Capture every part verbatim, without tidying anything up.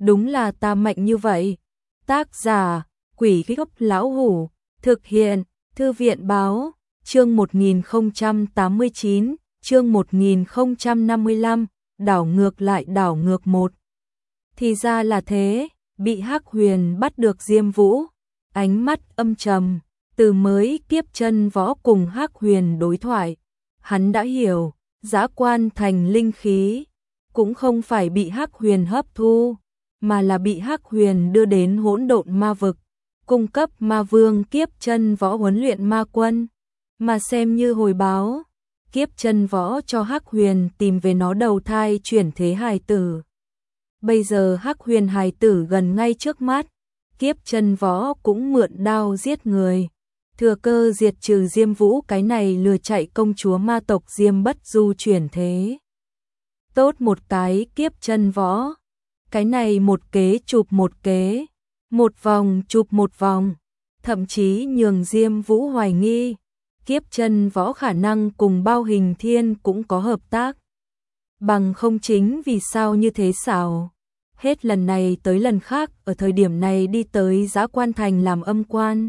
đúng là ta mạnh như vậy. Tác giả, Quỷ Gốc Lão Hủ, thực hiện, Thư viện báo, chương một nghìn không trăm tám mươi chín, chương một nghìn không trăm năm mươi lăm, đảo ngược lại đảo ngược một. Thì ra là thế, bị Hắc Huyền bắt được Diêm Vũ, ánh mắt âm trầm, từ mới Kiếp Chân Võ cùng Hắc Huyền đối thoại, hắn đã hiểu, Dã Quan Thành linh khí cũng không phải bị Hắc Huyền hấp thu, mà là bị Hắc Huyền đưa đến Hỗn Độn Ma vực, cung cấp Ma Vương Kiếp Chân Võ huấn luyện ma quân, mà xem như hồi báo, Kiếp Chân Võ cho Hắc Huyền tìm về nó đầu thai chuyển thế hài tử. Bây giờ Hắc Huyền hài tử gần ngay trước mắt, Kiếp Chân Võ cũng mượn đao giết người, thừa cơ diệt trừ Diêm Vũ cái này lừa chạy công chúa ma tộc Diêm Bất Du chuyển thế. Tốt một cái Kiếp Chân Võ, cái này một kế chụp một kế, một vòng chụp một vòng, thậm chí nhường Diêm Vũ hoài nghi, Kiếp Chân Võ khả năng cùng Bao Hình Thiên cũng có hợp tác. Bằng không chính vì sao như thế xảo. Hết lần này tới lần khác ở thời điểm này đi tới Dã Quan Thành làm âm quan.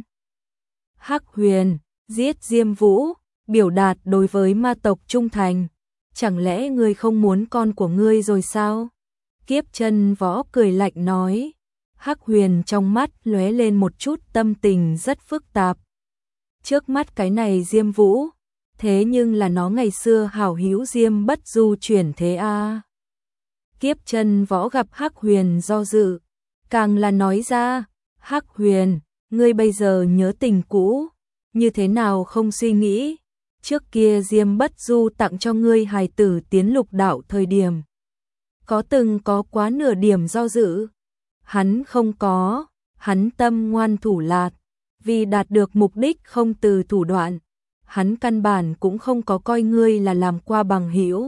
Hắc Huyền, giết Diêm Vũ, biểu đạt đối với ma tộc trung thành. Chẳng lẽ ngươi không muốn con của ngươi rồi sao? Kiếp Chân Võ cười lạnh nói. Hắc Huyền trong mắt lóe lên một chút tâm tình rất phức tạp. Trước mắt cái này Diêm Vũ, thế nhưng là nó ngày xưa hảo hữu Diêm Bất Du chuyển thế a. À. Kiếp Chân Võ gặp Hắc Huyền do dự, càng là nói ra, Hắc Huyền, ngươi bây giờ nhớ tình cũ, như thế nào không suy nghĩ, trước kia Diêm Bất Du tặng cho ngươi hài tử tiến lục đạo thời điểm, có từng có quá nửa điểm do dự? Hắn không có, hắn tâm ngoan thủ lạt, vì đạt được mục đích không từ thủ đoạn, hắn căn bản cũng không có coi ngươi là làm qua bằng hữu.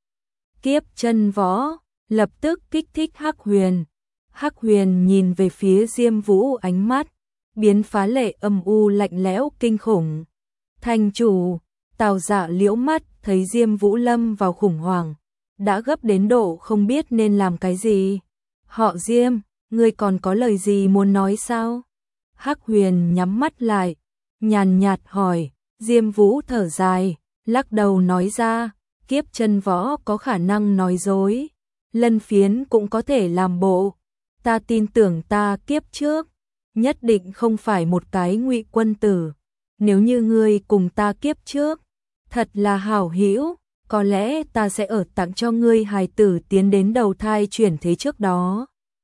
Kiếp Chân Võ lập tức kích thích Hắc Huyền. Hắc Huyền nhìn về phía Diêm Vũ, ánh mắt biến phá lệ âm u lạnh lẽo kinh khủng. Thành chủ, Tào Dạ liễu mắt thấy Diêm Vũ lâm vào khủng hoảng, đã gấp đến độ không biết nên làm cái gì. Họ Diêm, ngươi còn có lời gì muốn nói sao? Hắc Huyền nhắm mắt lại, nhàn nhạt hỏi. Diêm Vũ thở dài, lắc đầu nói ra, Kiếp Chân Võ có khả năng nói dối, Lân Phiến cũng có thể làm bộ. Ta tin tưởng ta kiếp trước, nhất định không phải một cái ngụy quân tử. Nếu như ngươi cùng ta kiếp trước, thật là hảo hữu, có lẽ ta sẽ ở tặng cho ngươi hài tử tiến đến đầu thai chuyển thế trước đó.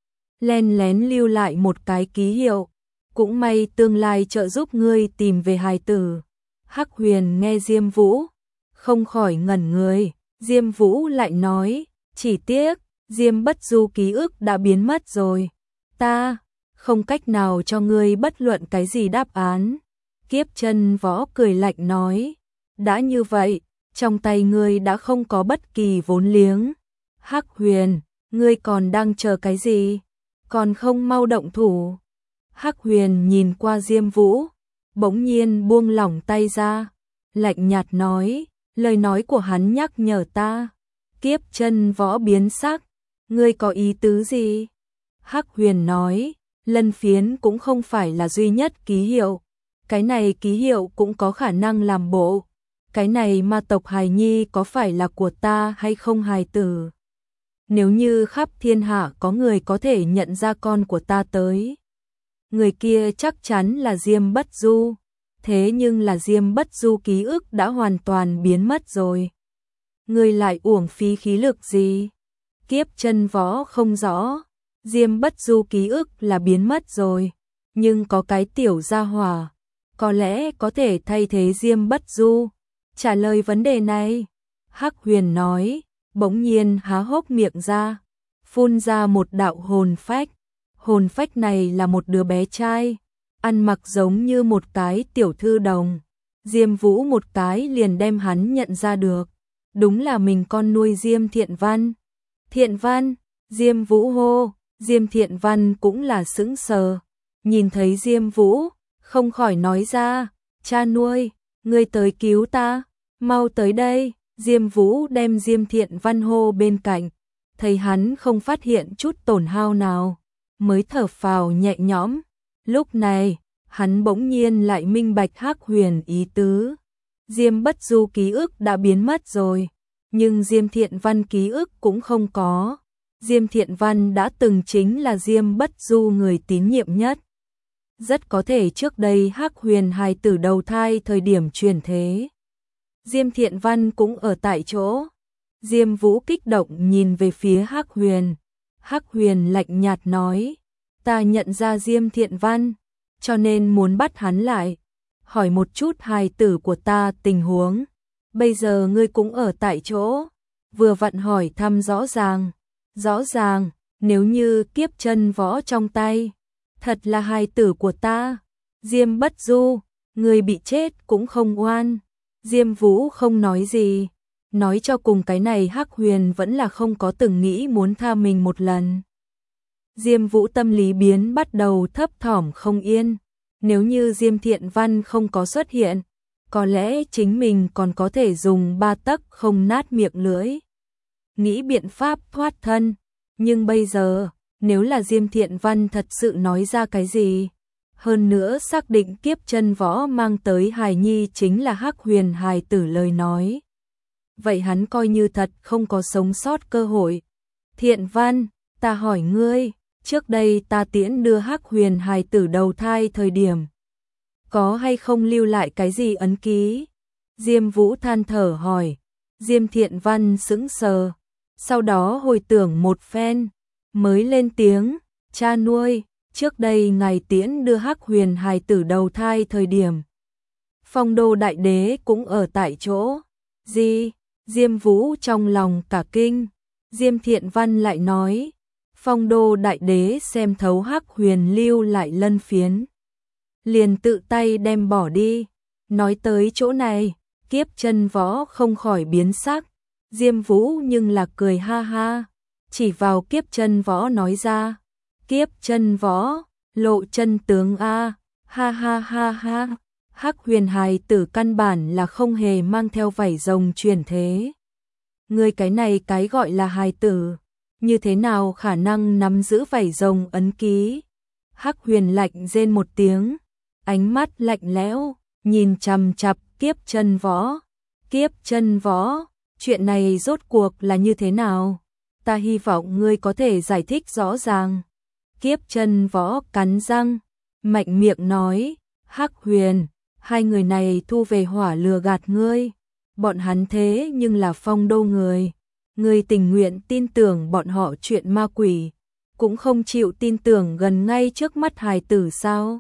Len lén lưu lại một cái ký hiệu, cũng may tương lai trợ giúp ngươi tìm về hài tử. Hắc Huyền nghe Diêm Vũ, không khỏi ngẩn người, Diêm Vũ lại nói, chỉ tiếc, Diêm Bất Du ký ức đã biến mất rồi. Ta, không cách nào cho ngươi bất luận cái gì đáp án. Kiếp Chân Võ cười lạnh nói, đã như vậy, trong tay ngươi đã không có bất kỳ vốn liếng. Hắc Huyền, ngươi còn đang chờ cái gì? Còn không mau động thủ. Hắc Huyền nhìn qua Diêm Vũ, bỗng nhiên buông lỏng tay ra, lạnh nhạt nói, lời nói của hắn nhắc nhở ta. Kiếp Chân Võ biến sắc, ngươi có ý tứ gì? Hắc Huyền nói, Lân Phiến cũng không phải là duy nhất ký hiệu, cái này ký hiệu cũng có khả năng làm bộ. Cái này ma tộc hài nhi có phải là của ta hay không hài tử? Nếu như khắp thiên hạ có người có thể nhận ra con của ta tới, người kia chắc chắn là Diêm Bất Du. Thế nhưng là Diêm Bất Du ký ức đã hoàn toàn biến mất rồi. Ngươi lại uổng phí khí lực gì? Kiếp Chân Võ không rõ. Diêm Bất Du ký ức là biến mất rồi, nhưng có cái tiểu gia hỏa, có lẽ có thể thay thế Diêm Bất Du. Trả lời vấn đề này, Hắc Huyền nói, bỗng nhiên há hốc miệng ra, phun ra một đạo hồn phách. Hồn phách này là một đứa bé trai, ăn mặc giống như một cái tiểu thư đồng. Diêm Vũ một cái liền đem hắn nhận ra được, đúng là mình con nuôi Diêm Thiện Văn. Thiện Văn, Diêm Vũ hô, Diêm Thiện Văn cũng là sững sờ, nhìn thấy Diêm Vũ, không khỏi nói ra, cha nuôi, ngươi tới cứu ta, mau tới đây. Diêm Vũ đem Diêm Thiện Văn hô bên cạnh, thấy hắn không phát hiện chút tổn hao nào, mới thở phào nhẹ nhõm. Lúc này, hắn bỗng nhiên lại minh bạch Hắc Huyền ý tứ. Diêm Bất Du ký ức đã biến mất rồi, nhưng Diêm Thiện Văn ký ức cũng không có. Diêm Thiện Văn đã từng chính là Diêm Bất Du người tín nhiệm nhất. Rất có thể trước đây Hắc Huyền hài tử đầu thai thời điểm chuyển thế, Diêm Thiện Văn cũng ở tại chỗ. Diêm Vũ kích động nhìn về phía Hắc Huyền. Hắc Huyền lạnh nhạt nói, ta nhận ra Diêm Thiện Văn, cho nên muốn bắt hắn lại, hỏi một chút hài tử của ta tình huống. Bây giờ ngươi cũng ở tại chỗ, vừa vặn hỏi thăm rõ ràng. Rõ ràng, nếu như kiếp chân võ trong tay, thật là hài tử của ta. Diêm Bất Du, ngươi bị chết cũng không oan. Diêm Vũ không nói gì, nói cho cùng cái này Hắc Huyền vẫn là không có từng nghĩ muốn tha mình một lần. Diêm Vũ tâm lý biến bắt đầu thấp thỏm không yên, nếu như Diêm Thiện Văn không có xuất hiện, có lẽ chính mình còn có thể dùng ba tấc không nát miệng lưỡi, nghĩ biện pháp thoát thân, nhưng bây giờ, nếu là Diêm Thiện Văn thật sự nói ra cái gì, hơn nữa xác định kiếp chân võ mang tới hài nhi chính là Hắc Huyền hài tử lời nói, vậy hắn coi như thật không có sống sót cơ hội. Thiện Văn, ta hỏi ngươi, trước đây ta tiễn đưa Hắc Huyền hài tử đầu thai thời điểm, có hay không lưu lại cái gì ấn ký? Diêm Vũ than thở hỏi. Diêm Thiện Văn sững sờ, sau đó hồi tưởng một phen, mới lên tiếng, cha nuôi, trước đây ngài tiễn đưa Hắc Huyền hài tử đầu thai thời điểm, Phong Đô Đại Đế cũng ở tại chỗ. Gì? Diêm Vũ trong lòng cả kinh. Diêm Thiện Văn lại nói, Phong Đô Đại Đế xem thấu Hắc Huyền lưu lại lân phiến, liền tự tay đem bỏ đi. Nói tới chỗ này, kiếp chân võ không khỏi biến sắc. Diêm Vũ nhưng là cười ha ha, chỉ vào kiếp chân võ nói ra, kiếp chân võ, lộ chân tướng a, ha ha ha ha. Hắc Huyền hài tử căn bản là không hề mang theo vảy rồng chuyển thế. Người cái này cái gọi là hài tử, như thế nào khả năng nắm giữ vảy rồng ấn ký? Hắc Huyền lạnh rên một tiếng, ánh mắt lạnh lẽo, nhìn chằm chằm kiếp chân võ. Kiếp chân võ, chuyện này rốt cuộc là như thế nào? Ta hy vọng ngươi có thể giải thích rõ ràng. Kiếp chân võ cắn răng, mạnh miệng nói, Hắc Huyền, hai người này thu về hỏa lừa gạt ngươi. Bọn hắn thế nhưng là Phong Đô người. Ngươi tình nguyện tin tưởng bọn họ chuyện ma quỷ, cũng không chịu tin tưởng gần ngay trước mắt hài tử sao?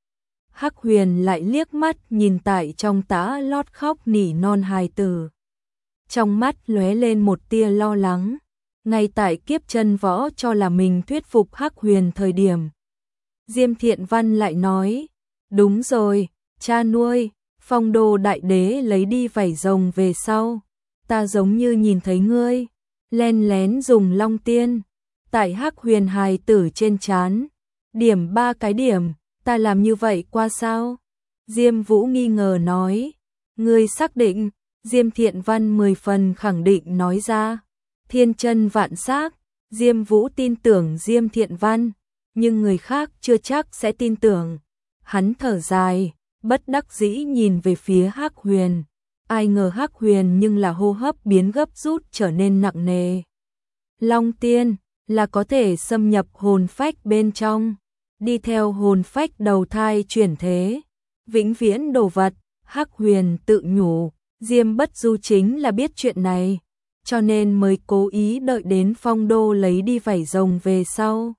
Hắc Huyền lại liếc mắt nhìn tại trong tã lót khóc nỉ non hài tử. Trong mắt lóe lên một tia lo lắng. Ngay tại kiếp chân võ cho là mình thuyết phục Hắc Huyền thời điểm, Diêm Thiện Văn lại nói, đúng rồi, cha nuôi, Phong Đô Đại Đế lấy đi vảy rồng về sau, ta giống như nhìn thấy ngươi len lén dùng long tiên tại Hắc Huyền hài tử trên trán điểm ba cái điểm, ta làm như vậy qua sao? Diêm Vũ nghi ngờ nói, ngươi xác định? Diêm Thiện Văn mười phần khẳng định nói ra, thiên chân vạn xác. Diêm Vũ tin tưởng Diêm Thiện Văn, nhưng người khác chưa chắc sẽ tin tưởng. Hắn thở dài, bất đắc dĩ nhìn về phía Hắc Huyền. Ai ngờ Hắc Huyền nhưng là hô hấp biến gấp rút trở nên nặng nề. Long tiên là có thể xâm nhập hồn phách bên trong, đi theo hồn phách đầu thai chuyển thế, vĩnh viễn đồ vật. Hắc Huyền tự nhủ, Diêm Bất Du chính là biết chuyện này, cho nên mới cố ý đợi đến Phong Đô lấy đi vảy rồng về sau,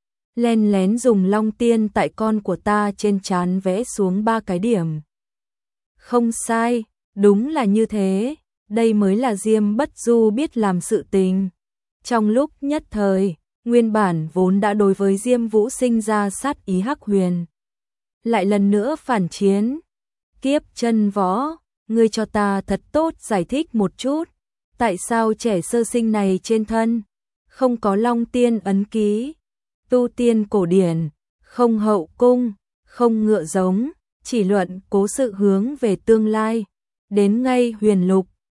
len lén dùng long tiên tại con của ta trên trán vẽ xuống ba cái điểm. Không sai, đúng là như thế, đây mới là Diêm Bất Du biết làm sự tình. Trong lúc nhất thời, nguyên bản vốn đã đối với Diêm Vũ sinh ra sát ý Hắc Huyền, lại lần nữa phản chiến. Kiếp chân võ, ngươi cho ta thật tốt giải thích một chút, tại sao trẻ sơ sinh này trên thân không có long tiên ấn ký? Tu tiên cổ điển, không hậu cung, không ngựa giống, chỉ luận cố sự hướng về tương lai, đến ngay huyền lục,